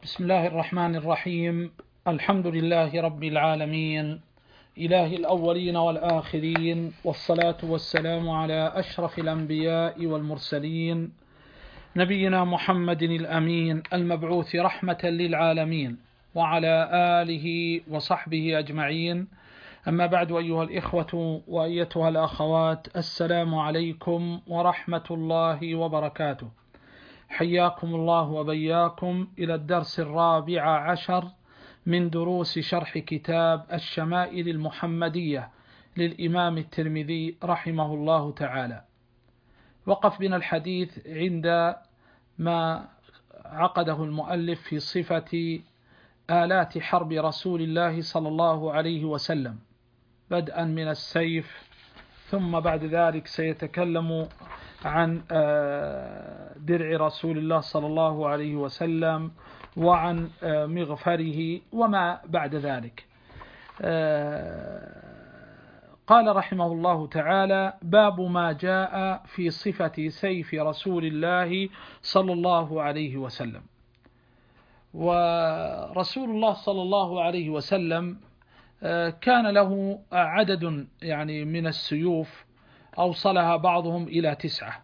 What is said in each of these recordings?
بسم الله الرحمن الرحيم. الحمد لله رب العالمين، إله الأولين والآخرين، والصلاة والسلام على أشرف الأنبياء والمرسلين، نبينا محمد الأمين المبعوث رحمة للعالمين، وعلى آله وصحبه أجمعين. أما بعد، أيها الإخوة وأيتها الأخوات، السلام عليكم ورحمة الله وبركاته. حياكم الله وبياكم إلى الدرس 14 من دروس شرح كتاب الشمائل المحمدية للإمام الترمذي رحمه الله تعالى. وقف بنا الحديث عند ما عقده المؤلف في صفة آلات حرب رسول الله صلى الله عليه وسلم، بدءا من السيف، ثم بعد ذلك سيتكلم عن درع رسول الله صلى الله عليه وسلم، وعن مغفره وما بعد ذلك. قال رحمه الله تعالى: باب ما جاء في صفة سيف رسول الله صلى الله عليه وسلم. ورسول الله صلى الله عليه وسلم كان له عدد من السيوف، أوصلها بعضهم إلى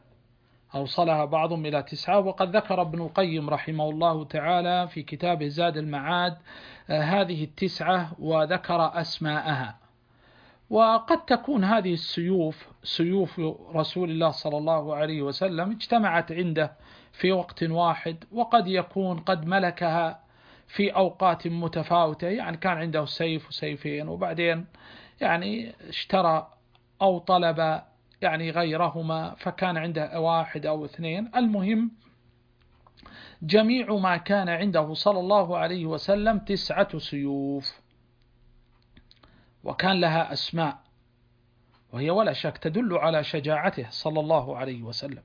9، وقد ذكر ابن القيم رحمه الله تعالى في كتابه زاد المعاد هذه 9 وذكر أسماءها. وقد تكون هذه السيوف سيوف رسول الله صلى الله عليه وسلم اجتمعت عنده في وقت واحد، وقد يكون قد ملكها في أوقات متفاوتة، يعني كان عنده سيف وسيفين، وبعدين اشترى أو طلب غيرهما، فكان عنده 1 أو 2. المهم جميع ما كان عنده صلى الله عليه وسلم 9 سيوف، وكان لها أسماء، وهي ولا شك تدل على شجاعته صلى الله عليه وسلم.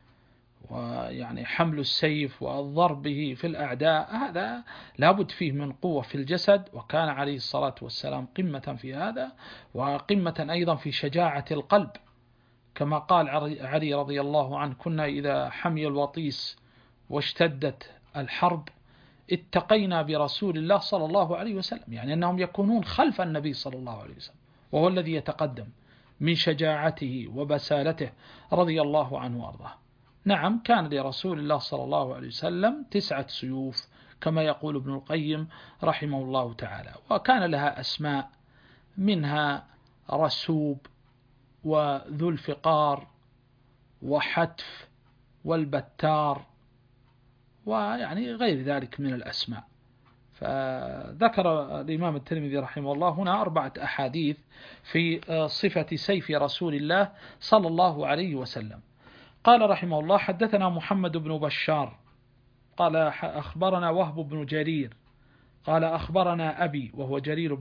حمل السيف والضرب به في الأعداء هذا لابد فيه من قوة في الجسد، وكان عليه الصلاة والسلام قمة في هذا، وقمة أيضا في شجاعة القلب، كما قال علي رضي الله عنه: كنا إذا حمي الوطيس واشتدت الحرب اتقينا برسول الله صلى الله عليه وسلم، أنهم يكونون خلف النبي صلى الله عليه وسلم، وهو الذي يتقدم من شجاعته وبسالته رضي الله عنه وأرضاه. نعم، كان لرسول الله صلى الله عليه وسلم 9 سيوف كما يقول ابن القيم رحمه الله تعالى، وكان لها أسماء، منها رسوب، وذو الفقار، وحتف، والبتار، غير ذلك من الأسماء. فذكر الإمام الترمذي رحمه الله هنا 4 أحاديث في صفة سيف رسول الله صلى الله عليه وسلم. قال رحمه الله: حدثنا محمد بن بشار قال أخبرنا وهب بن جرير قال أخبرنا أبي وهو جرير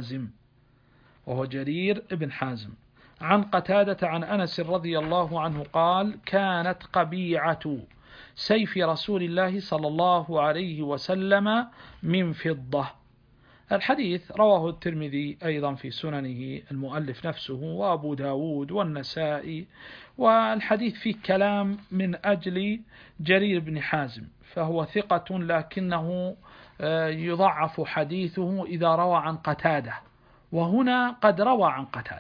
بن حازم عن قتادة عن أنس رضي الله عنه قال: كانت قبيعة سيف رسول الله صلى الله عليه وسلم من فضة. الحديث رواه الترمذي أيضا في سننه، المؤلف نفسه، وأبو داود والنسائي، والحديث فيه كلام من أجل جرير بن حازم، فهو ثقة لكنه يضعف حديثه إذا روى عن قتادة، وهنا قد روى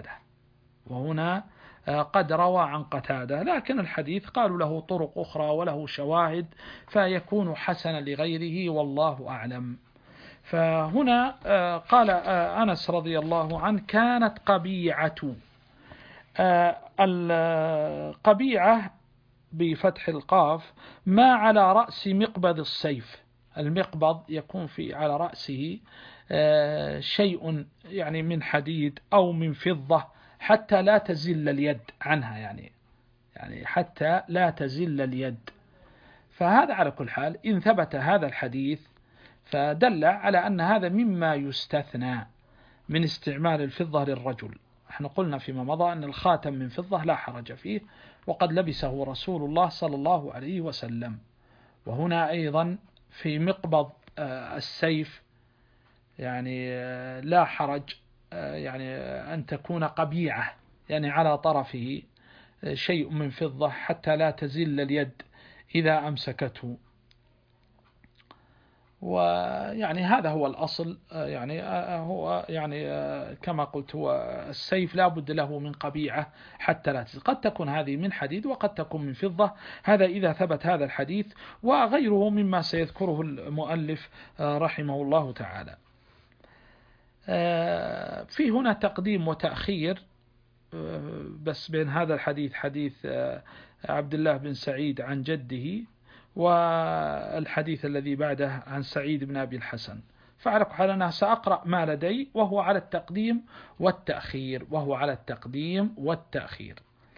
عن قتادة، لكن الحديث قالوا له طرق أخرى وله شواهد، فيكون حسنا لغيره، والله أعلم. فهنا قال أنس رضي الله عنه: كانت قبيعة. القبيعة بفتح القاف ما على رأس مقبض السيف. المقبض يكون على رأسه شيء من حديد أو من فضة، حتى لا تزل اليد عنها، حتى لا تزل اليد. فهذا على كل حال إن ثبت هذا الحديث فدل على أن هذا مما يستثنى من استعمال الفضة للرجل. احنا قلنا فيما مضى أن الخاتم من فضة لا حرج فيه، وقد لبسه رسول الله صلى الله عليه وسلم. وهنا أيضا في مقبض السيف لا حرج أن تكون قبيعة، على طرفه شيء من فضة حتى لا تزل اليد إذا أمسكته. ويعني هذا هو الأصل، يعني هو يعني كما قلت، هو السيف لا بد له من قبيعة حتى لا تزيد، قد تكون هذه من حديد وقد تكون من فضة، هذا إذا ثبت هذا الحديث وغيره مما سيذكره المؤلف رحمه الله تعالى. في هنا تقديم وتأخير بس بين هذا الحديث، حديث عبد الله بن سعيد عن جده، والحديث الذي بعده عن سعيد بن أبي الحسن. فعلى كل حال أنا سأقرأ ما لدي وهو على التقديم والتأخير.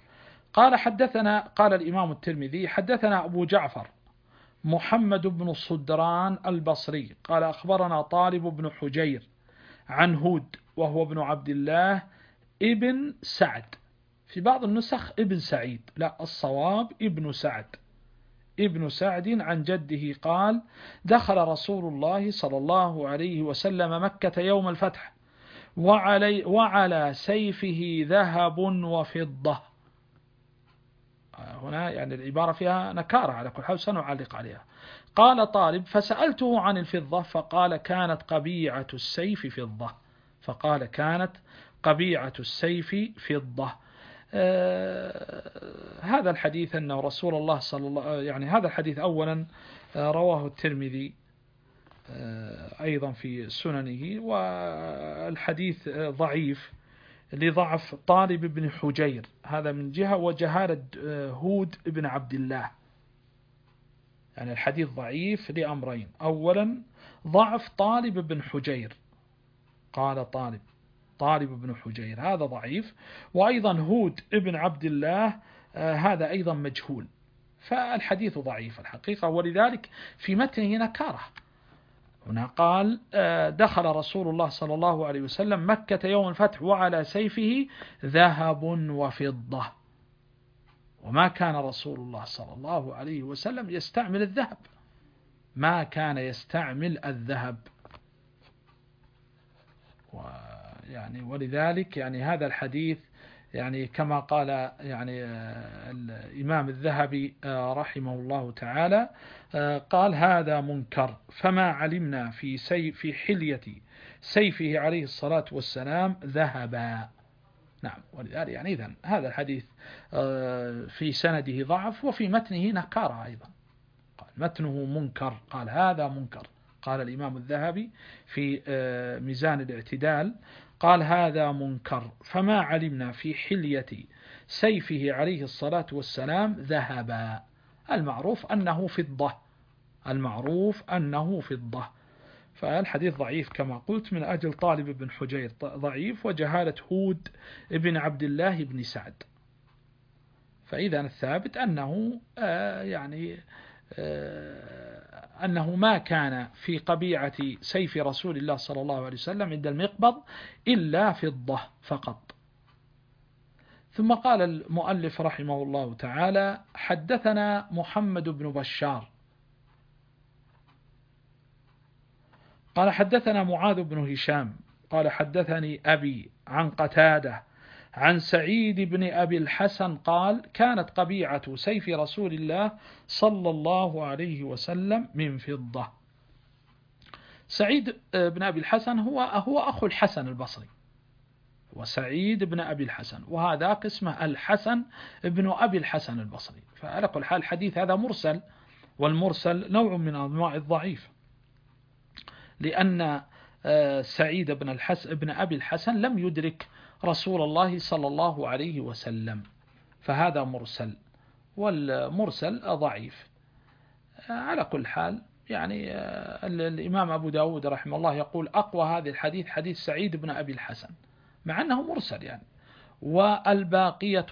قال الإمام الترمذي: حدثنا أبو جعفر محمد بن صدران البصري قال أخبرنا طالب بن حجير عن هود وهو ابن عبد الله ابن سعد، في بعض النسخ ابن سعيد، لا الصواب ابن سعد عن جده قال: دخل رسول الله صلى الله عليه وسلم مكة يوم الفتح وعلى سيفه ذهب وفضة. هنا يعني العبارة فيها نكارة، على كل حال سنعلق عليها. قال طالب: فسألته عن الفضة فقال: كانت قبيعة السيف فضة. هذا الحديث أنه رسول الله صلى الله يعني هذا الحديث أولا رواه الترمذي أيضا في سننه، والحديث ضعيف لضعف طالب بن حجير، هذا من جهة، وجهالة هود بن عبد الله. يعني الحديث ضعيف لأمرين: أولا ضعف طالب بن حجير، قال طالب بن حجير هذا ضعيف، وأيضا هود بن عبد الله هذا أيضا مجهول، فالحديث ضعيف الحقيقة، ولذلك في متنه نكارة. هنا قال: دخل رسول الله صلى الله عليه وسلم مكة يوم الفتح وعلى سيفه ذهب وفضة، وما كان رسول الله صلى الله عليه وسلم يستعمل الذهب، ما كان يستعمل الذهب. يعني ولذلك يعني هذا الحديث يعني كما قال يعني الإمام الذهبي رحمه الله تعالى، قال: هذا منكر، فما علمنا في حلية سيفه عليه الصلاة والسلام ذهبا. نعم، ولذلك يعني إذن هذا الحديث في سنده ضعف وفي متنه نكارة أيضا، قال متنه منكر، قال هذا منكر. قال الإمام الذهبي في ميزان الاعتدال، قال: هذا منكر، فما علمنا في حلية سيفه عليه الصلاة والسلام ذهبا. المعروف أنه فضة. فالحديث ضعيف كما قلت من أجل طالب بن حجير ضعيف، وجهالة هود بن عبد الله بن سعد. فإذا الثابت أنه أنه ما كان في قبيعة سيف رسول الله صلى الله عليه وسلم عند المقبض إلا فضة فقط. ثم قال المؤلف رحمه الله تعالى: حدثنا محمد بن بشار قال حدثنا معاذ بن هشام قال حدثني أبي عن قتادة عن سعيد بن أبي الحسن قال: كانت قبيعة سيف رسول الله صلى الله عليه وسلم من فضة. سعيد بن أبي الحسن هو أخو الحسن البصري، وسعيد بن أبي الحسن، وهذا اسمه الحسن بن أبي الحسن البصري. فعلى كل حال الحديث هذا مرسل، والمرسل نوع من أنواع الضعيف، لأن سعيد بن أبي الحسن لم يدرك رسول الله صلى الله عليه وسلم، فهذا مرسل، والمرسل ضعيف. على كل حال يعني الإمام أبو داود رحمه الله يقول: أقوى هذا الحديث حديث سعيد بن أبي الحسن، مع أنه مرسل يعني، والباقية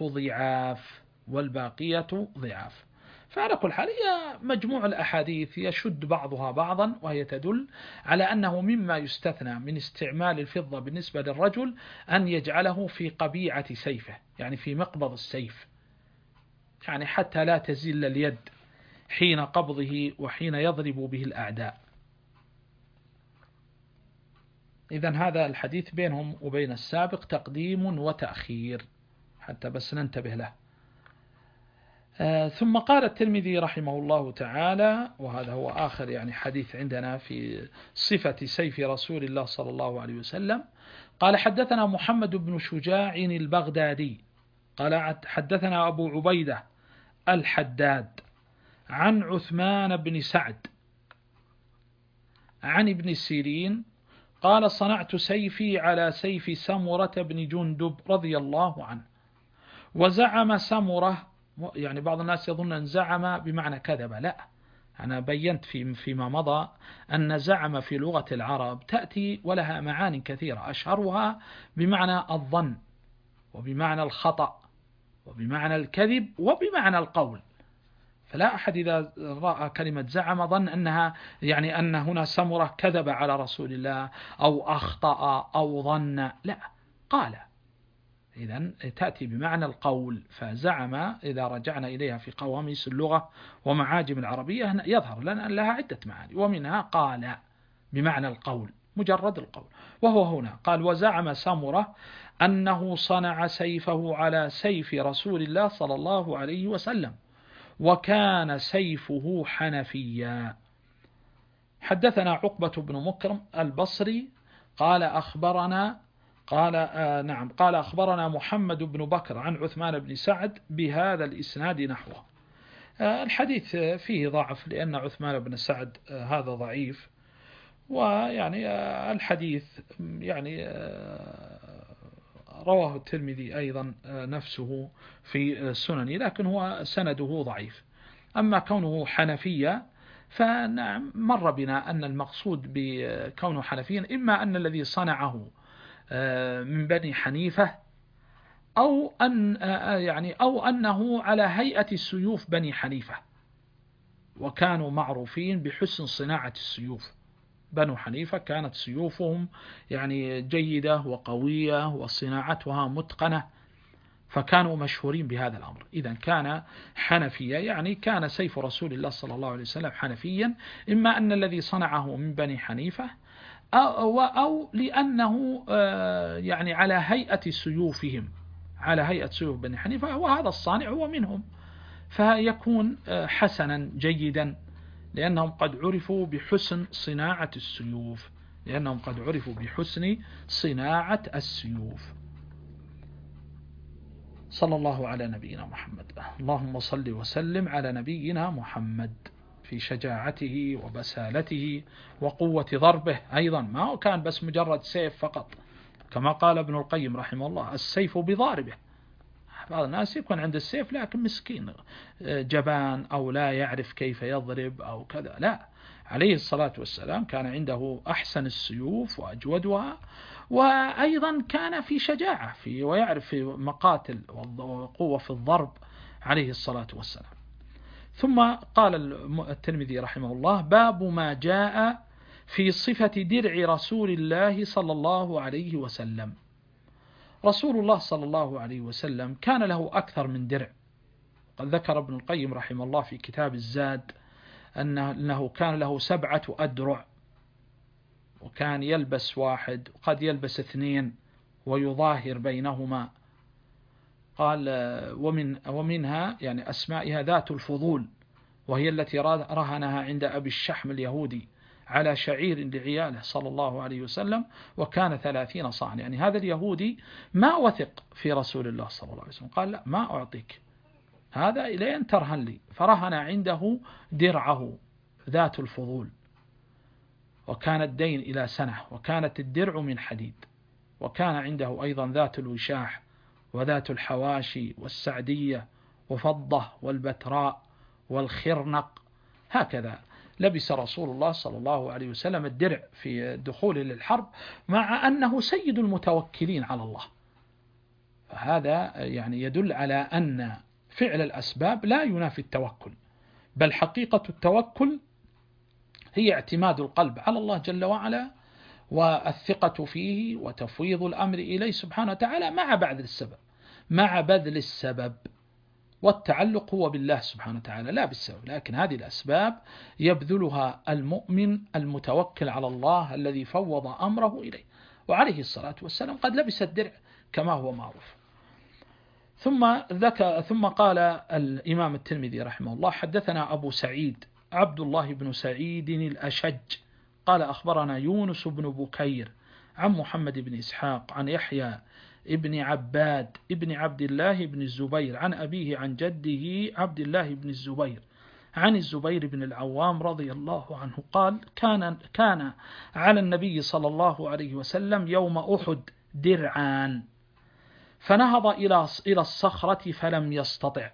ضعاف. فعلى كل حال هي مجموع الأحاديث يشد بعضها بعضا، وهي تدل على أنه مما يستثنى من استعمال الفضة بالنسبة للرجل أن يجعله في قبيعة سيفه، يعني في مقبض السيف، يعني حتى لا تزل اليد حين قبضه وحين يضرب به الأعداء. إذن هذا الحديث بينهم وبين السابق تقديم وتأخير، حتى بس ننتبه له. ثم قال الترمذي رحمه الله تعالى، وهذا هو آخر يعني حديث عندنا في صفة سيف رسول الله صلى الله عليه وسلم، قال حدثنا محمد بن شجاع البغدادي قال حدثنا أبو عبيدة الحداد عن عثمان بن سعد عن ابن سيرين قال صنعت سيفي على سيف سمرة بن جندب رضي الله عنه. وزعم سمرة، يعني بعض الناس يظن أن زعم بمعنى كذب، لا، أنا بينت فيما مضى أن زعم في لغة العرب تأتي ولها معاني كثيرة، أشهرها بمعنى الظن وبمعنى الخطأ وبمعنى الكذب وبمعنى القول. فلا أحد إذا رأى كلمة زعم ظن أنها يعني أن هنا سمرة كذب على رسول الله أو أخطأ أو ظن، لا، قال. إذن تأتي بمعنى القول. فزعم إذا رجعنا إليها في قواميس اللغة ومعاجم العربية يظهر لنا أن لها عدة معاني، ومنها قال بمعنى القول، مجرد القول. وهو هنا قال وزعم سمرة أنه صنع سيفه على سيف رسول الله صلى الله عليه وسلم وكان سيفه حنفيا. حدثنا عقبة بن مكرم البصري قال أخبرنا محمد بن بكر عن عثمان بن سعد بهذا الإسناد نحوه. الحديث فيه ضعف لأن عثمان بن سعد هذا ضعيف، ويعني الحديث يعني رواه الترمذي أيضا نفسه في سننه، لكن هو سنده ضعيف. أما كونه حنفيا فنعم مر بنا أن المقصود بكونه حنفيا إما أن الذي صنعه من بني حنيفة أو أنه على هيئة سيوف بني حنيفة، وكانوا معروفين بحسن صناعة السيوف. بنو حنيفة كانت سيوفهم يعني جيدة وقوية وصناعتها متقنة، فكانوا مشهورين بهذا الأمر. إذا كان حنفيا يعني كان سيف رسول الله صلى الله عليه وسلم حنفيا، إما أن الذي صنعه من بني حنيفة أو لأنه يعني على هيئة سيوفهم، على هيئة سيوف بني حنيفة، وهذا الصانع هو منهم، فيكون حسنا جيدا لأنهم قد عرفوا بحسن صناعة السيوف. صلى الله على نبينا محمد. اللهم صل وسلم على نبينا محمد في شجاعته وبسالته وقوة ضربه. أيضا ما كان بس مجرد سيف فقط، كما قال ابن القيم رحمه الله السيف بضاربه. بعض الناس يكون عند السيف لكن مسكين جبان أو لا يعرف كيف يضرب أو كذا، لا، عليه الصلاة والسلام كان عنده أحسن السيوف وأجودها، وأيضا كان في شجاعة ويعرف في مقاتل وقوة في الضرب عليه الصلاة والسلام. ثم قال الترمذي رحمه الله باب ما جاء في صفة درع رسول الله صلى الله عليه وسلم. رسول الله صلى الله عليه وسلم كان له أكثر من درع. قد ذكر ابن القيم رحمه الله في كتاب الزاد أنه كان له 7 أدرع، وكان يلبس واحد وقد يلبس 2 ويظاهر بينهما. قال ومنها يعني أسمائها ذات الفضول، وهي التي رهنها عند أبي الشحم اليهودي على شعير لعياله صلى الله عليه وسلم، وكان 30 صاعا. يعني هذا اليهودي ما وثق في رسول الله صلى الله عليه وسلم، قال لا، ما أعطيك هذا إلين ترهن لي، فرهن عنده درعه ذات الفضول، وكان الدين إلى سنة، وكانت الدرع من حديد، وكان عنده أيضا ذات الوشاح وذات الحواشي والسعدية وفضة والبتراء والخرنق. هكذا لبس رسول الله صلى الله عليه وسلم الدرع في الدخول للحرب، مع أنه سيد المتوكلين على الله. فهذا يعني يدل على أن فعل الأسباب لا ينافي التوكل، بل حقيقة التوكل هي اعتماد القلب على الله جل وعلا والثقة فيه وتفويض الأمر إليه سبحانه وتعالى مع بذل السبب، والتعلق هو بالله سبحانه وتعالى لا بالسبب. لكن هذه الأسباب يبذلها المؤمن المتوكل على الله الذي فوض أمره إليه. وعليه الصلاة والسلام قد لبس الدرع كما هو معروف. ثم قال الإمام الترمذي رحمه الله: حدثنا أبو سعيد عبد الله بن سعيد الأشج قال أخبرنا يونس بن بكير عن محمد بن إسحاق عن يحيى ابن عباد ابن عبد الله بن الزبير عن أبيه عن جده عبد الله بن الزبير عن الزبير بن العوام رضي الله عنه قال: كان على النبي صلى الله عليه وسلم يوم أحد درعان، فنهض إلى الصخرة فلم يستطع،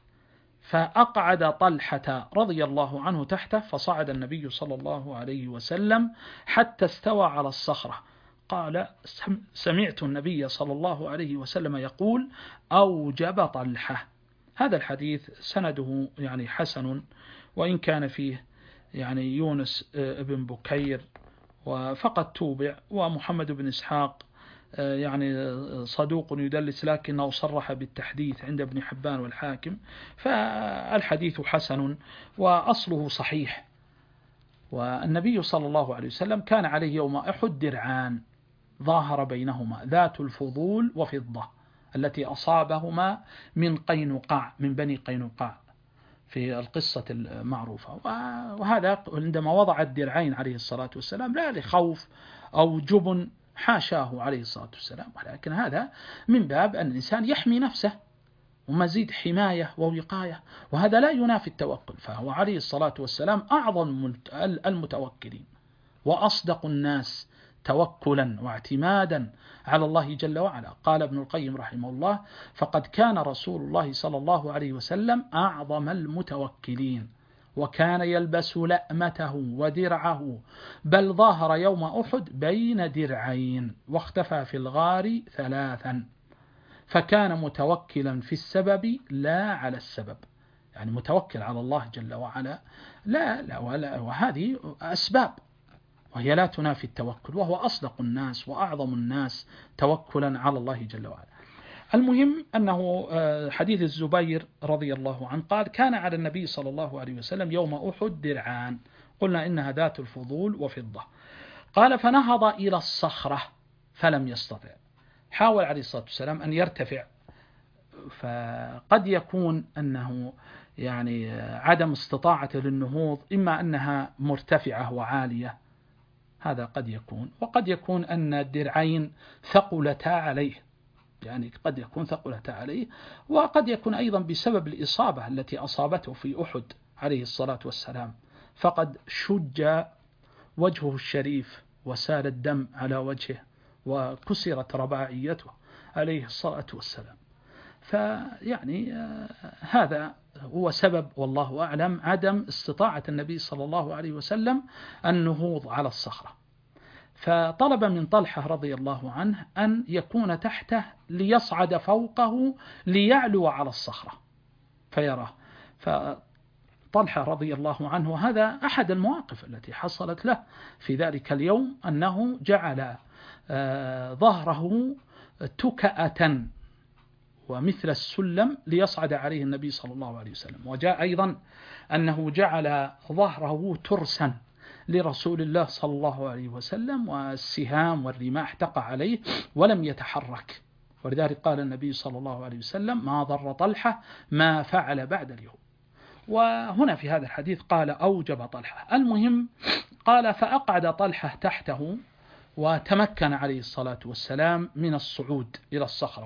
فأقعد طلحة رضي الله عنه تحته، فصعد النبي صلى الله عليه وسلم حتى استوى على الصخرة. قال: سمعت النبي صلى الله عليه وسلم يقول: أوجب طلحة. هذا الحديث سنده يعني حسن، وإن كان فيه يعني يونس بن بكير وفقد توبع، ومحمد بن إسحاق يعني صدوق يدلس لكنه صرح بالتحديث عند ابن حبان والحاكم، فالحديث حسن وأصله صحيح. والنبي صلى الله عليه وسلم كان عليه يوم أحد درعان ظاهر بينهما ذات الفضول وفضة التي أصابهما من قينقاع، من بني قينقاع في القصة المعروفة. وهذا عندما وضع الدرعين عليه الصلاة والسلام لا لخوف أو جبن، حاشاه عليه الصلاة والسلام، ولكن هذا من باب أن الإنسان يحمي نفسه ومزيد حماية ووقاية، وهذا لا ينافي التوكل، فهو عليه الصلاة والسلام أعظم المتوكلين وأصدق الناس توكلا واعتمادا على الله جل وعلا. قال ابن القيم رحمه الله: فقد كان رسول الله صلى الله عليه وسلم أعظم المتوكلين، وكان يلبس لأمته ودرعه، بل ظاهر يوم أحد بين درعين واختفى في الغار 3، فكان متوكلا في السبب لا على السبب، يعني متوكل على الله جل وعلا لا وهذه أسباب وهي لا تنافي التوكل، وهو أصدق الناس وأعظم الناس توكلا على الله جل وعلا. المهم أنه حديث الزبير رضي الله عنه قال: كان على النبي صلى الله عليه وسلم يوم أحد درعان، قلنا إنها ذات الفضول وفضة. قال: فنهض إلى الصخرة فلم يستطع. حاول عليه الصلاة والسلام أن يرتفع، فقد يكون أنه يعني عدم استطاعته للنهوض، إما أنها مرتفعة وعالية، هذا قد يكون، وقد يكون أن الدرعين ثقلتا عليه، يعني قد يكون ثقلتا عليه، وقد يكون أيضا بسبب الإصابة التي أصابته في أحد عليه الصلاة والسلام، فقد شج وجهه الشريف وسال الدم على وجهه وكسرت رباعيته عليه الصلاة والسلام. فيعني هذا هو سبب والله أعلم عدم استطاعة النبي صلى الله عليه وسلم النهوض على الصخرة، فطلب من طلحة رضي الله عنه أن يكون تحته ليصعد فوقه ليعلو على الصخرة فيراه. فطلحة رضي الله عنه هذا أحد المواقف التي حصلت له في ذلك اليوم، أنه جعل ظهره تكأة ومثل السلم ليصعد عليه النبي صلى الله عليه وسلم. وجاء أيضا أنه جعل ظهره ترسا لرسول الله صلى الله عليه وسلم، والسهام والرماح تقع عليه ولم يتحرك، ولذلك قال النبي صلى الله عليه وسلم: ما ضر طلحة ما فعل بعد اليوم. وهنا في هذا الحديث قال: أوجب طلحة. المهم قال: فأقعد طلحة تحته، وتمكن عليه الصلاة والسلام من الصعود إلى الصخرة.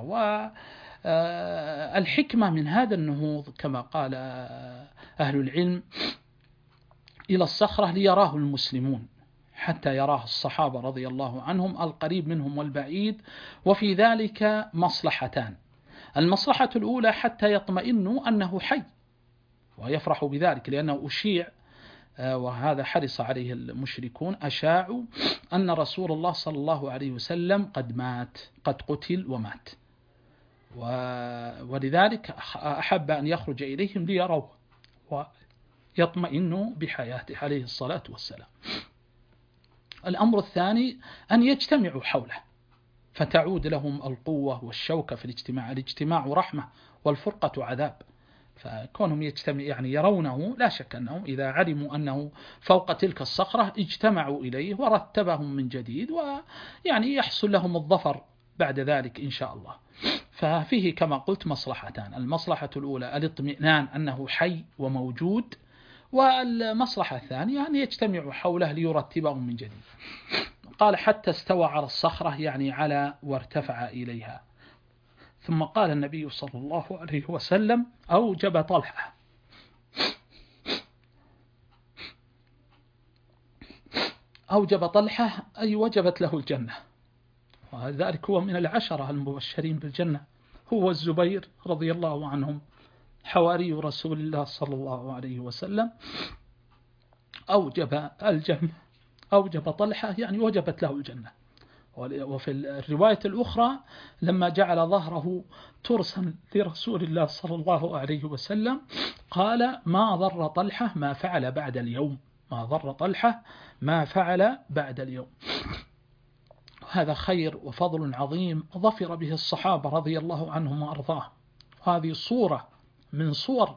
والحكمة من هذا النهوض كما قال أهل العلم إلى الصخرة ليراه المسلمون، حتى يراه الصحابة رضي الله عنهم القريب منهم والبعيد، وفي ذلك مصلحتان: المصلحة الأولى حتى يطمئنوا أنه حي ويفرحوا بذلك، لأنه أشيع، وهذا حرص عليه المشركون، أشاعوا أن رسول الله صلى الله عليه وسلم قد مات، قد قتل ومات، ولذلك أحب أن يخرج إليهم ليروه ويطمئنوا بحياته عليه الصلاة والسلام. الأمر الثاني أن يجتمعوا حوله فتعود لهم القوة والشوكة في الاجتماع. الاجتماع رحمة والفرقة عذاب، فكونهم يجتمع يعني يرونه، لا شك أنهم إذا علموا أنه فوق تلك الصخرة اجتمعوا إليه ورتبهم من جديد، ويعني يحصل لهم الظفر بعد ذلك إن شاء الله. ففيه كما قلت مصلحتان: المصلحة الأولى الاطمئنان أنه حي وموجود، والمصلحة الثانية أن يجتمع حوله ليرتبهم من جديد. قال: حتى استوى على الصخرة، يعني على وارتفع إليها. ثم قال النبي صلى الله عليه وسلم: أوجب طلحة. أوجب طلحة أي وجبت له الجنة، وذلك هو من العشرة المبشرين بالجنة، هو الزبير رضي الله عنهم حواري رسول الله صلى الله عليه وسلم. أوجب الجنة، أوجب طلحة يعني وجبت له الجنة. وفي الرواية الأخرى لما جعل ظهره ترسا لرسول الله صلى الله عليه وسلم قال: ما ضر طلحة ما فعل بعد اليوم، ما ضر طلحة ما فعل بعد اليوم. هذا خير وفضل عظيم ظفر به الصحابة رضي الله عنهم وأرضاهم. هذه صورة من صور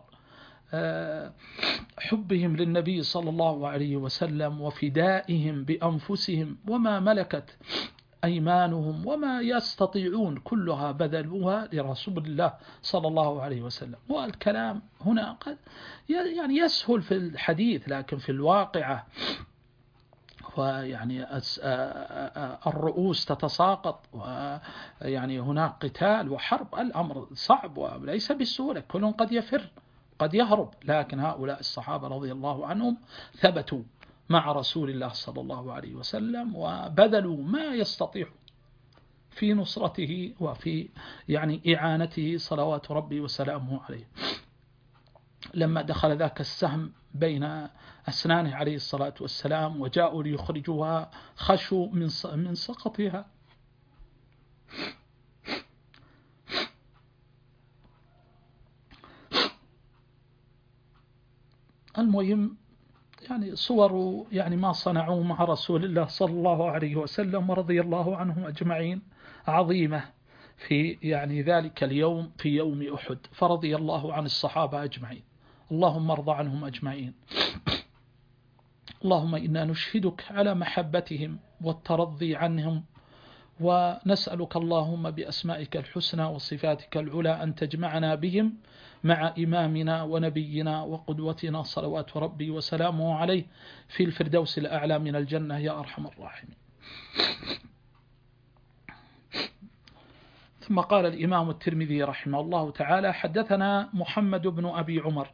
حبهم للنبي صلى الله عليه وسلم وفدائهم بأنفسهم وما ملكت أيمانهم وما يستطيعون، كلها بذلوها لرسول الله صلى الله عليه وسلم. والكلام هنا قد يعني يسهل في الحديث، لكن في الواقعة ويعني الرؤوس تتساقط، ويعني هناك قتال وحرب، الأمر صعب وليس بالسهولة، كل قد يفر قد يهرب، لكن هؤلاء الصحابة رضي الله عنهم ثبتوا مع رسول الله صلى الله عليه وسلم وبذلوا ما يستطيعوا في نصرته وفي يعني إعانته صلوات ربي وسلامه عليه. لما دخل ذاك السهم بين أسنانه عليه الصلاة والسلام وجاءوا ليخرجوها خشوا من سقطها. المهم يعني صور يعني ما صنعوا مع رسول الله صلى الله عليه وسلم ورضي الله عنهم أجمعين عظيمة في يعني ذلك اليوم، في يوم أحد، فرضي الله عن الصحابة أجمعين. اللهم ارضى عنهم أجمعين. اللهم إنا نشهدك على محبتهم والترضي عنهم، ونسألك اللهم بأسمائك الحسنى وصفاتك العلى أن تجمعنا بهم مع إمامنا ونبينا وقدوتنا صلوات ربي وسلامه عليه في الفردوس الأعلى من الجنة يا أرحم الراحمين. ثم قال الإمام الترمذي رحمه الله تعالى: حدثنا محمد بن أبي عمر.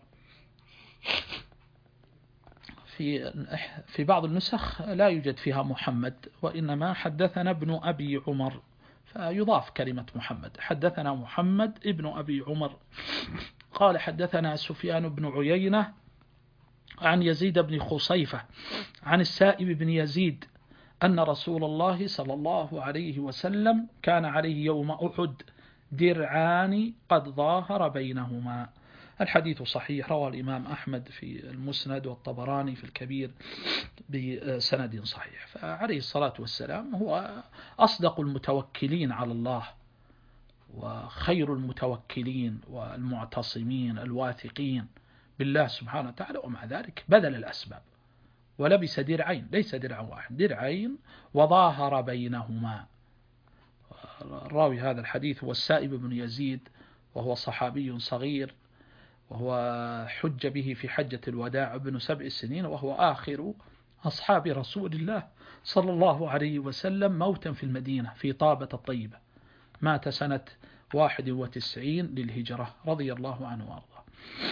في بعض النسخ لا يوجد فيها محمد، وإنما حدثنا ابن أبي عمر، فيضاف كلمة محمد. حدثنا محمد ابن أبي عمر قال: حدثنا سفيان بن عيينة عن يزيد بن خصيفة عن السائب بن يزيد أن رسول الله صلى الله عليه وسلم كان عليه يوم أحد درعان قد ظاهر بينهما. الحديث صحيح، روى الإمام أحمد في المسند والطبراني في الكبير بسند صحيح. فعليه الصلاة والسلام هو أصدق المتوكلين على الله وخير المتوكلين والمعتصمين الواثقين بالله سبحانه وتعالى، ومع ذلك بذل الأسباب ولبس درعين، ليس درع واحد، درعين وظاهر بينهما. الراوي هذا الحديث هو السائب بن يزيد، وهو صحابي صغير، وهو حج به في حجة الوداع ابن 7 سنين، وهو آخر أصحاب رسول الله صلى الله عليه وسلم موتا في المدينة في طابة الطيبة، مات سنة 91 للهجرة رضي الله عنه وارضاه.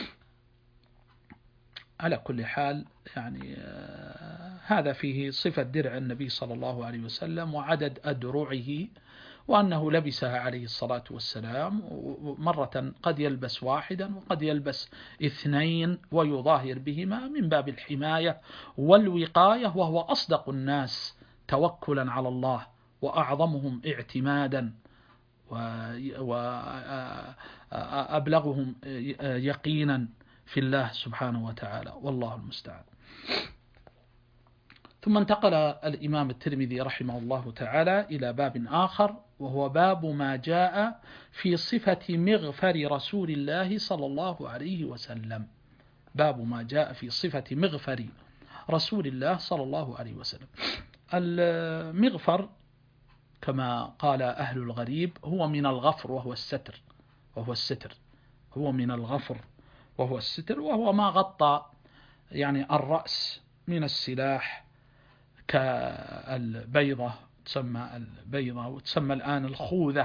على كل حال يعني هذا فيه صفة درع النبي صلى الله عليه وسلم وعدد أدرعه، وأنه لبسها عليه الصلاة والسلام مرة قد يلبس واحدا وقد يلبس 2 ويظاهر بهما من باب الحماية والوقاية، وهو أصدق الناس توكلا على الله وأعظمهم اعتمادا وأبلغهم يقينا في الله سبحانه وتعالى، والله المستعان. ثم انتقل الإمام الترمذي رحمه الله تعالى إلى باب آخر، وهو باب ما جاء في صفة مغفر رسول الله صلى الله عليه وسلم. باب ما جاء في صفة مغفر رسول الله صلى الله عليه وسلم. المغفر كما قال أهل الغريب هو من الغفر وهو الستر هو من الغفر وهو الستر، وهو ما غطى يعني الرأس من السلاح كالبيضة، تسمى البيضة وتسمى الآن الخوذة،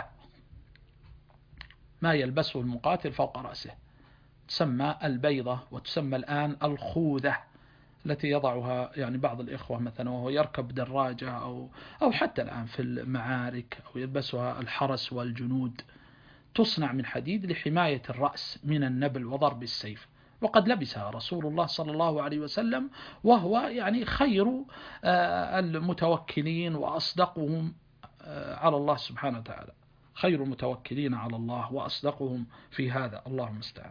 ما يلبسه المقاتل فوق رأسه تسمى البيضة، وتسمى الآن الخوذة التي يضعها يعني بعض الإخوة مثلا وهو يركب دراجة أو حتى الآن في المعارك، أو يلبسها الحرس والجنود، تصنع من حديد لحماية الرأس من النبل وضرب السيف. وقد لبسها رسول الله صلى الله عليه وسلم، وهو يعني خير المتوكلين وأصدقهم على الله سبحانه وتعالى، خير المتوكلين على الله وأصدقهم في هذا، اللهم استعان.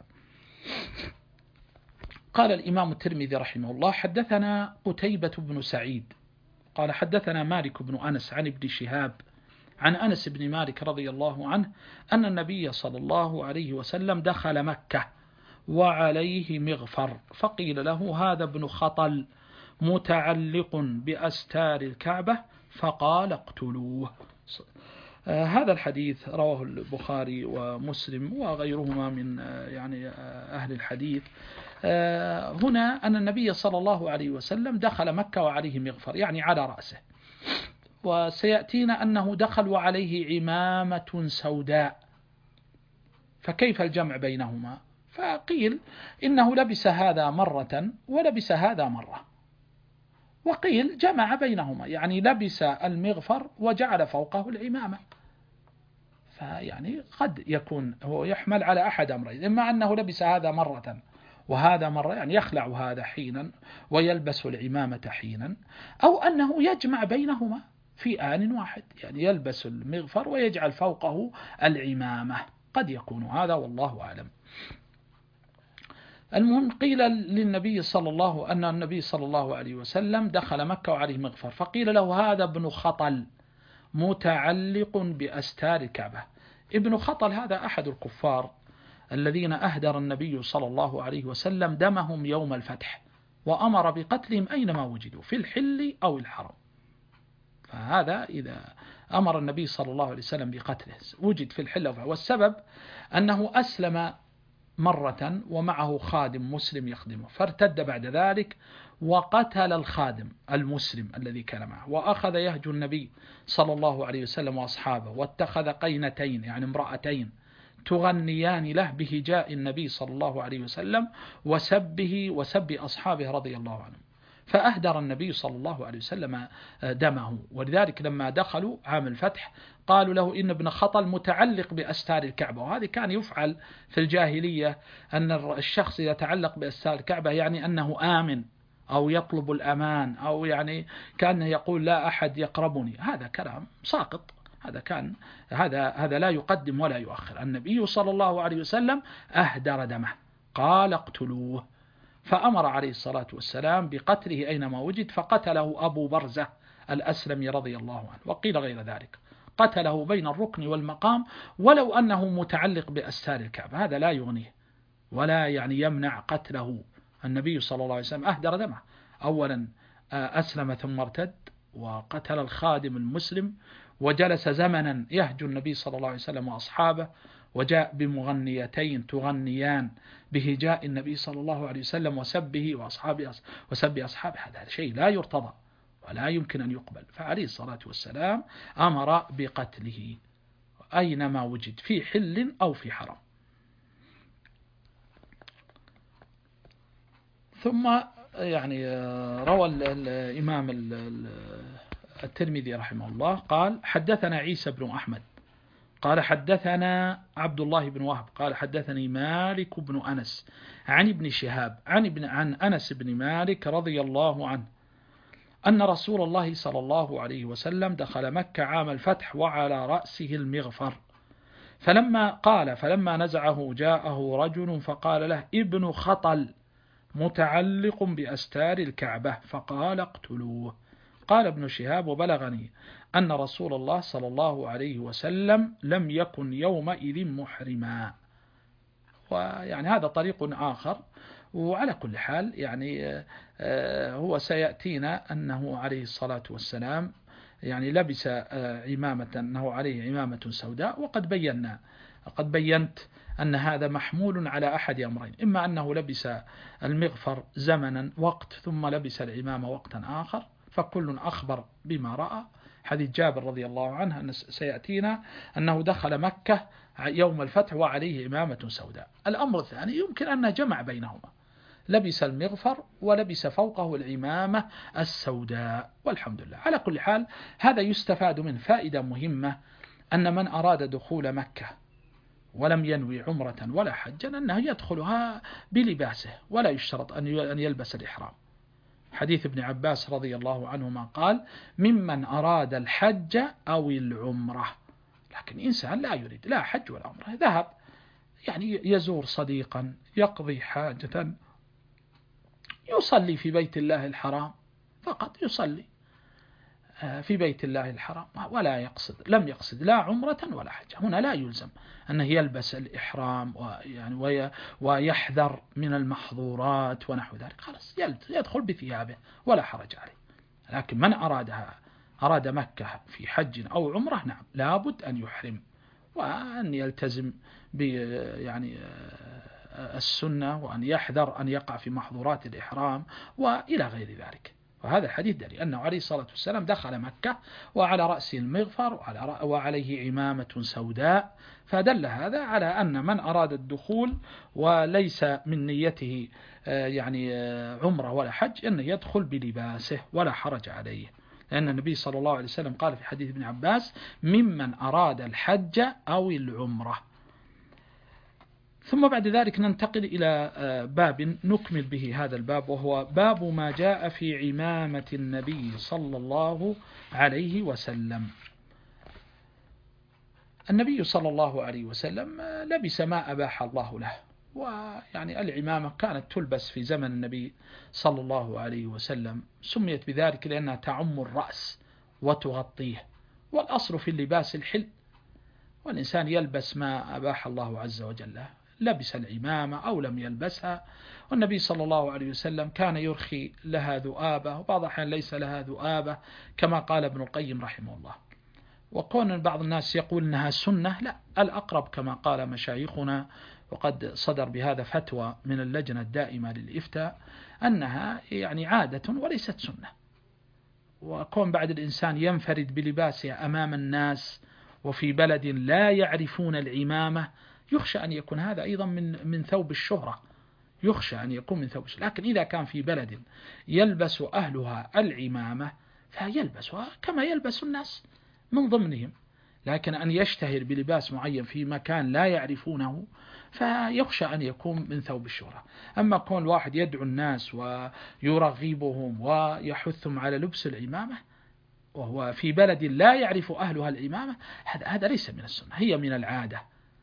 قال الإمام الترمذي رحمه الله: حدثنا قتيبة بن سعيد قال حدثنا مالك بن أنس عن ابن شهاب عن أنس بن مالك رضي الله عنه أن النبي صلى الله عليه وسلم دخل مكة وعليه مغفر، فقيل له: هذا ابن خطل متعلق بأستار الكعبة، فقال: اقتلوه. هذا الحديث رواه البخاري ومسلم وغيرهما من يعني أهل الحديث. هنا أن النبي صلى الله عليه وسلم دخل مكة وعليه مغفر، يعني على رأسه، وسيأتينا أنه دخل وعليه عمامة سوداء، فكيف الجمع بينهما؟ فقيل إنه لبس هذا مرة ولبس هذا مرة، وقيل جمع بينهما، يعني لبس المغفر وجعل فوقه العمامة، فيعني قد يكون هو يحمل على أحد أمرين: إما أنه لبس هذا مرة وهذا مرة، يعني يخلع هذا حينا ويلبس العمامة حينا، أو أنه يجمع بينهما في آن واحد، يعني يلبس المغفر ويجعل فوقه العمامة، قد يكون هذا والله أعلم. المهم قيل للنبي صلى الله أن النبي صلى الله عليه وسلم دخل مكة وعليه مغفر، فقيل له: هذا ابن خطل متعلق بأستار الكعبة. ابن خطل هذا أحد الكفار الذين أهدر النبي صلى الله عليه وسلم دمهم يوم الفتح، وأمر بقتلهم أينما وجدوا في الحل أو الحرم. فهذا إذا أمر النبي صلى الله عليه وسلم بقتله وجد في الحل أو الحرم، والسبب أنه أسلم مرة ومعه خادم مسلم يخدمه، فارتد بعد ذلك وقتل الخادم المسلم الذي كان معه، وأخذ يهجو النبي صلى الله عليه وسلم وأصحابه، واتخذ قينتين يعني امرأتين تغنيان له بهجاء النبي صلى الله عليه وسلم وسبه وسب أصحابه رضي الله عنهم، فأهدر النبي صلى الله عليه وسلم دمه. ولذلك لما دخلوا عام الفتح قالوا له: إن ابن خطل متعلق بأستار الكعبة. وهذا كان يفعل في الجاهلية، أن الشخص يتعلق بأستار الكعبة يعني أنه آمن أو يطلب الأمان، أو يعني كان يقول: لا أحد يقربني. هذا كلام ساقط، هذا لا يقدم ولا يؤخر. النبي صلى الله عليه وسلم أهدر دمه، قال: اقتلوه، فأمر عليه الصلاة والسلام بقتله أينما وجد، فقتله أبو برزة الأسلمي رضي الله عنه، وقيل غير ذلك، قتله بين الركن والمقام، ولو أنه متعلق بأستار الكعبة هذا لا يغنيه ولا يعني يمنع قتله. النبي صلى الله عليه وسلم أهدر دمه، أولا أسلم ثم ارتد، وقتل الخادم المسلم، وجلس زمنا يهجو النبي صلى الله عليه وسلم وأصحابه، وجاء بمغنيتين تغنيان بهجاء النبي صلى الله عليه وسلم وسبه وأصحابه وسب أصحابه. هذا شيء لا يرتضى ولا يمكن أن يقبل، فعليه الصلاة والسلام أمر بقتله أينما وجد في حل أو في حرم. ثم يعني روى الإمام الترمذي رحمه الله قال: حدثنا عيسى بن أحمد قال حدثنا عبد الله بن وهب قال حدثني مالك بن أنس عن ابن شهاب عن أنس بن مالك رضي الله عنه أن رسول الله صلى الله عليه وسلم دخل مكة عام الفتح وعلى رأسه المغفر، فلما نزعه جاءه رجل فقال له: ابن خطل متعلق بأستار الكعبة، فقال: اقتلوه. قال ابن شهاب: وبلغني أن رسول الله صلى الله عليه وسلم لم يكن يومئذ محرما. ويعني هذا طريق آخر، وعلى كل حال يعني هو سيأتينا أنه عليه الصلاة والسلام يعني لبس عمامة أنه عليه عمامة سوداء، وقد بينت أن هذا محمول على أحد أمرين، إما أنه لبس المغفر زمنا وقت ثم لبس العمامة وقتا آخر، فكل أخبر بما رأى. حديث جابر رضي الله عنه أن سيأتينا أنه دخل مكة يوم الفتح وعليه عمامة سوداء. الأمر الثاني يمكن أن جمع بينهما، لبس المغفر ولبس فوقه العمامة السوداء، والحمد لله. على كل حال هذا يستفاد من فائدة مهمة، أن من أراد دخول مكة ولم ينوي عمرة ولا حجا أنه يدخلها بلباسه، ولا يشترط أن يلبس الإحرام. حديث ابن عباس رضي الله عنهما قال: ممن أراد الحج أو العمرة. لكن إنسان لا يريد لا حج ولا عمرة، ذهب يعني يزور صديقا، يقضي حاجة، يصلي في بيت الله الحرام، فقط يصلي في بيت الله الحرام، ولا لم يقصد لا عمرة ولا حج. هنا لا يلزم أنه يلبس الإحرام ويحذر من المحظورات ونحو ذلك، خلاص يدخل بثيابه ولا حرج عليه. لكن من أراد مكة في حج أو عمرة، نعم لابد أن يحرم وأن يلتزم يعني السنة، وأن يحذر أن يقع في محظورات الإحرام وإلى غير ذلك. وهذا الحديث دليل أنه عليه الصلاة والسلام دخل مكة وعلى رأسه المغفر وعليه عمامة سوداء، فدل هذا على أن من أراد الدخول وليس من نيته يعني عمره ولا حج أن يدخل بلباسه ولا حرج عليه، لأن النبي صلى الله عليه وسلم قال في حديث ابن عباس: ممن أراد الحج أو العمرة. ثم بعد ذلك ننتقل إلى باب نكمل به هذا الباب، وهو باب ما جاء في عمامة النبي صلى الله عليه وسلم. النبي صلى الله عليه وسلم لبس ما أباح الله له، ويعني العمامة كانت تلبس في زمن النبي صلى الله عليه وسلم، سميت بذلك لأنها تعم الرأس وتغطيه، والأصل في اللباس الحل، والإنسان يلبس ما أباح الله عز وجل له، لبس العمامة أو لم يلبسها. والنبي صلى الله عليه وسلم كان يرخي لها ذؤابة، وبعض الأحيان ليس لها ذؤابة كما قال ابن القيم رحمه الله. وكون بعض الناس يقول أنها سنة، لا، الأقرب كما قال مشايخنا، وقد صدر بهذا فتوى من اللجنة الدائمة للإفتاء، أنها يعني عادة وليست سنة. وكون بعد الإنسان ينفرد بلباسه أمام الناس وفي بلد لا يعرفون العمامة، يخشى أن يكون هذا أيضا من ثوب الشهرة، يخشى أن يكون من ثوب الشهرة. لكن إذا كان في بلد يلبس أهلها العمامة فيلبسها كما يلبس الناس من ضمنهم، لكن أن يشتهر بلباس معين في مكان لا يعرفونه فيخشى أن يكون من ثوب الشهرة. أما كون الواحد يدعو الناس ويرغبهم ويحثهم على لبس العمامة وهو في بلد لا يعرف أهلها العمامة، هذا ليس من السنة، هي من العادة،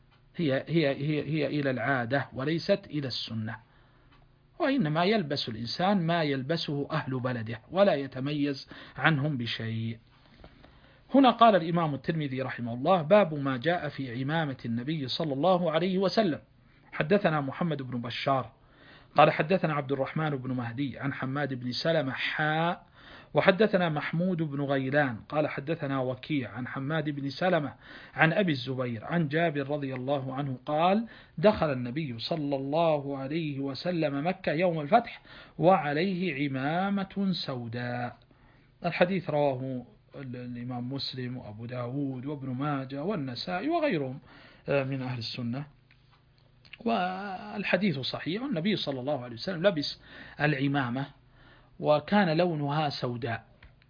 هي إلى العادة وليست إلى السنة. وإنما يلبس الإنسان ما يلبسه أهل بلده ولا يتميز عنهم بشيء. هنا قال الإمام الترمذي رحمه الله: باب ما جاء في عمامة النبي صلى الله عليه وسلم. حدثنا محمد بن بشار قال حدثنا عبد الرحمن بن مهدي عن حماد بن سلمة وحدثنا محمود بن غيلان قال حدثنا وكيع عن حماد بن سلمة عن أبي الزبير عن جابر رضي الله عنه قال: دخل النبي صلى الله عليه وسلم مكة يوم الفتح وعليه عمامة سوداء. الحديث رواه الإمام مسلم وأبو داود وابن ماجه والنسائي وغيرهم من أهل السنة، والحديث صحيح. النبي صلى الله عليه وسلم لبس العمامة وكان لونها سوداء،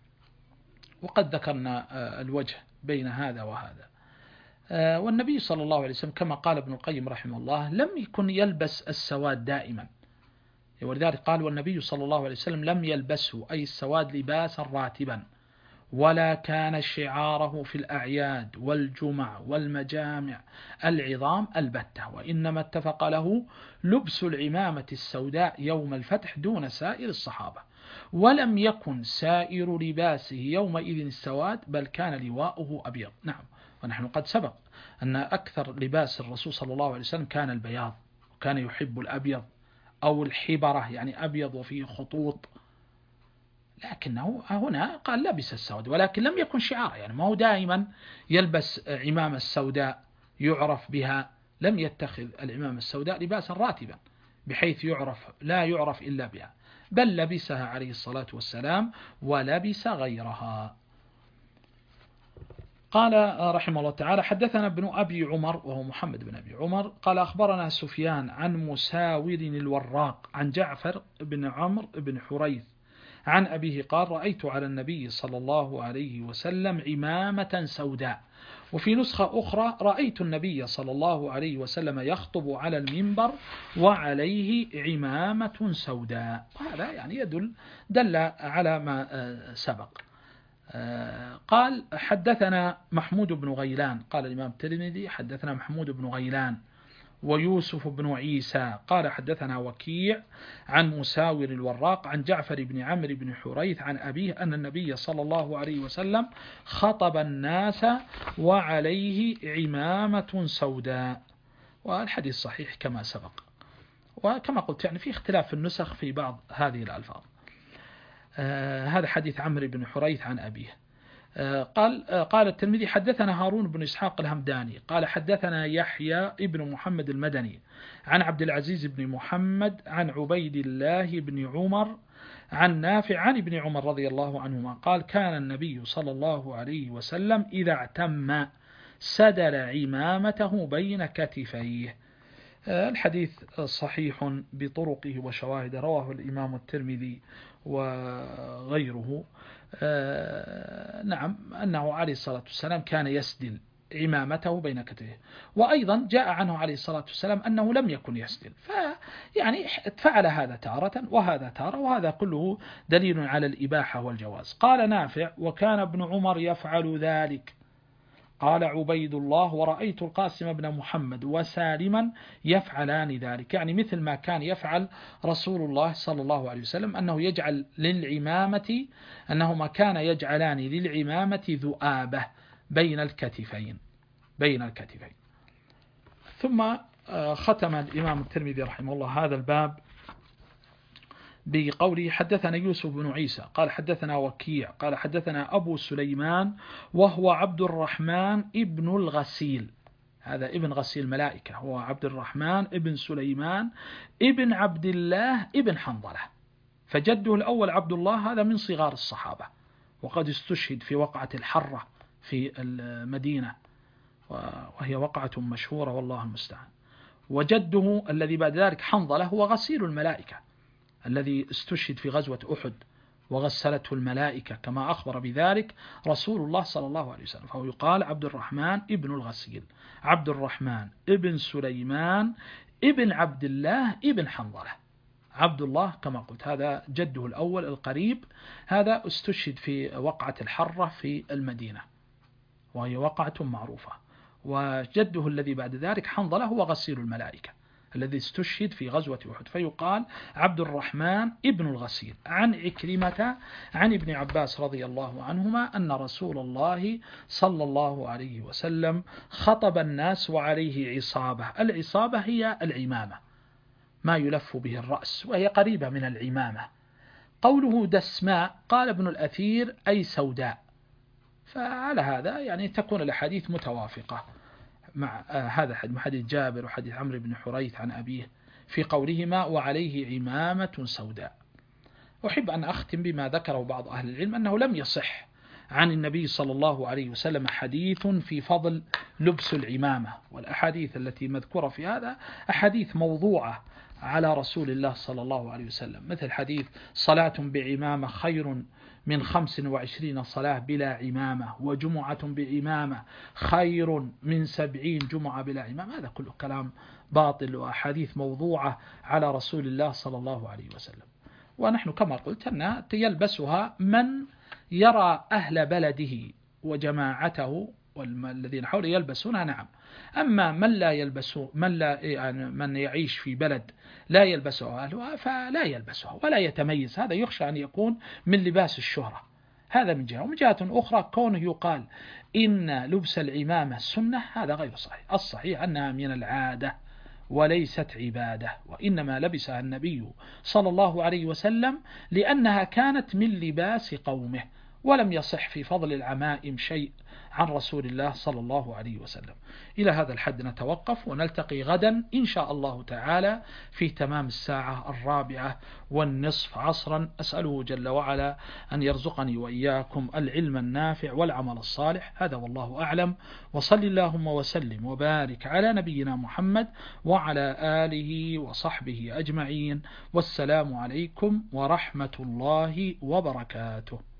وقد ذكرنا الوجه بين هذا وهذا. والنبي صلى الله عليه وسلم كما قال ابن القيم رحمه الله لم يكن يلبس السواد دائما، ولذلك قال: والنبي صلى الله عليه وسلم لم يلبسه أي السواد لباسا راتبا، ولا كان شعاره في الأعياد والجمع والمجامع العظام البتة، وإنما اتفق له لبس العمامة السوداء يوم الفتح دون سائر الصحابة، ولم يكن سائر لباسه يومئذ السواد، بل كان لواؤه أبيض. نعم، ونحن قد سبق أن أكثر لباس الرسول صلى الله عليه وسلم كان البياض، وكان يحب الأبيض أو الحبرة، يعني أبيض وفيه خطوط. لكنه هنا قال لبس السود، ولكن لم يكن شعار، يعني ما هو دائما يلبس عمامة السوداء يعرف بها، لم يتخذ العمامة السوداء لباسا راتبا بحيث لا يعرف إلا بها، بل لبسها عليه الصلاة والسلام ولبس غيرها. قال رحمه الله تعالى: حدثنا ابن أبي عمر وهو محمد بن أبي عمر قال أخبرنا سفيان عن مساور الوراق عن جعفر بن عمرو بن حريث عن أبيه قال: رأيت على النبي صلى الله عليه وسلم عمامة سوداء. وفي نسخة أخرى: رأيت النبي صلى الله عليه وسلم يخطب على المنبر وعليه عمامة سوداء. هذا يعني دل على ما سبق. قال: حدثنا محمود بن غيلان، قال الإمام الترمذي: حدثنا محمود بن غيلان ويوسف بن عيسى قال: حدثنا وكيع عن مساور الوراق عن جعفر بن عمرو بن حريث عن أبيه أن النبي صلى الله عليه وسلم خطب الناس وعليه عمامة سوداء. والحديث صحيح كما سبق، وكما قلت يعني في اختلاف في النسخ في بعض هذه الألفاظ. هذا حديث عمرو بن حريث عن أبيه. قال الترمذي: حدثنا هارون بن إسحاق الهمداني قال: حدثنا يحيى ابن محمد المدني عن عبد العزيز بن محمد عن عبيد الله بن عمر عن نافع عن ابن عمر رضي الله عنهما قال: كان النبي صلى الله عليه وسلم إذا اعتم سدل عمامته بين كتفيه. الحديث صحيح بطرقه وشواهده، رواه الإمام الترمذي وغيره. نعم، أنه عليه الصلاة والسلام كان يسدل عمامته بين كتفيه. وأيضا جاء عنه عليه الصلاة والسلام أنه لم يكن يسدل، فيعني فعل هذا تارة وهذا تارة، وهذا كله دليل على الإباحة والجواز. قال نافع: وكان ابن عمر يفعل ذلك. قال عبيد الله: ورأيت القاسم بن محمد وسالما يفعلان ذلك، يعني مثل ما كان يفعل رسول الله صلى الله عليه وسلم، أنه يجعل للعمامة، أنهما كان يجعلان للعمامة ذؤابة بين الكتفين. ثم ختم الإمام الترمذي رحمه الله هذا الباب بقوله: حدثنا يوسف بن عيسى قال: حدثنا وكيع قال: حدثنا أبو سليمان وهو عبد الرحمن ابن الغسيل. هذا ابن غسيل الملائكة، هو عبد الرحمن ابن سليمان ابن عبد الله ابن حنظلة، فجده الأول عبد الله هذا من صغار الصحابة، وقد استشهد في وقعة الحرة في المدينة، وهي وقعة مشهورة والله المستعان. وجده الذي بعد ذلك حنظلة هو غسيل الملائكة الذي استشهد في غزوة أحد وغسلته الملائكة كما أخبر بذلك رسول الله صلى الله عليه وسلم، فهو يقال عبد الرحمن ابن الغسيل، عبد الرحمن ابن سليمان ابن عبد الله ابن حنظلة. عبد الله كما قلت هذا جده الأول القريب، هذا استشهد في وقعة الحرة في المدينة وهي وقعة معروفة. وجده الذي بعد ذلك حنظلة هو غسيل الملائكة الذي استشهد في غزوة أحد، فيقال عبد الرحمن ابن الغسيل. عن عكرمة عن ابن عباس رضي الله عنهما أن رسول الله صلى الله عليه وسلم خطب الناس وعليه عصابة. العصابة هي العمامة، ما يلف به الرأس، وهي قريبة من العمامة. قوله دسماء قال ابن الأثير أي سوداء، فعلى هذا يعني تكون الأحاديث متوافقة مع هذا حديث جابر وحديث عمرو بن حريث عن أبيه في قولهما وعليه عمامة سوداء. أحب أن أختم بما ذكره بعض أهل العلم أنه لم يصح عن النبي صلى الله عليه وسلم حديث في فضل لبس العمامة، والأحاديث التي مذكورة في هذا أحاديث موضوعة على رسول الله صلى الله عليه وسلم، مثل حديث صلاة بعمامة خير من 25 صلاة بلا عمامة، وجمعة بعمامة خير من 70 جمعة بلا عمامة. هذا كله كلام باطل وأحاديث موضوعة على رسول الله صلى الله عليه وسلم. ونحن كما قلت أن يلبسها من يرى أهل بلده وجماعته والذين حوله يلبسونها، نعم. أما من لا يلبسه، من يعيش في بلد لا يلبسها أهلها فلا يلبسها ولا يتميز، هذا يخشى أن يكون من لباس الشهرة. هذا من جهة. ومن جهة أخرى كونه يقال إن لبس العمامة سنة، هذا غير صحيح. الصحيح أنها من العادة، وليست عبادة، وإنما لبسها النبي صلى الله عليه وسلم لأنها كانت من لباس قومه، ولم يصح في فضل العمائم شيء عن رسول الله صلى الله عليه وسلم. إلى هذا الحد نتوقف، ونلتقي غدا إن شاء الله تعالى في تمام الساعة 4:15 عصرا. أسأله جل وعلا أن يرزقني وإياكم العلم النافع والعمل الصالح. هذا والله أعلم، وصل اللهم وسلم وبارك على نبينا محمد وعلى آله وصحبه أجمعين، والسلام عليكم ورحمة الله وبركاته.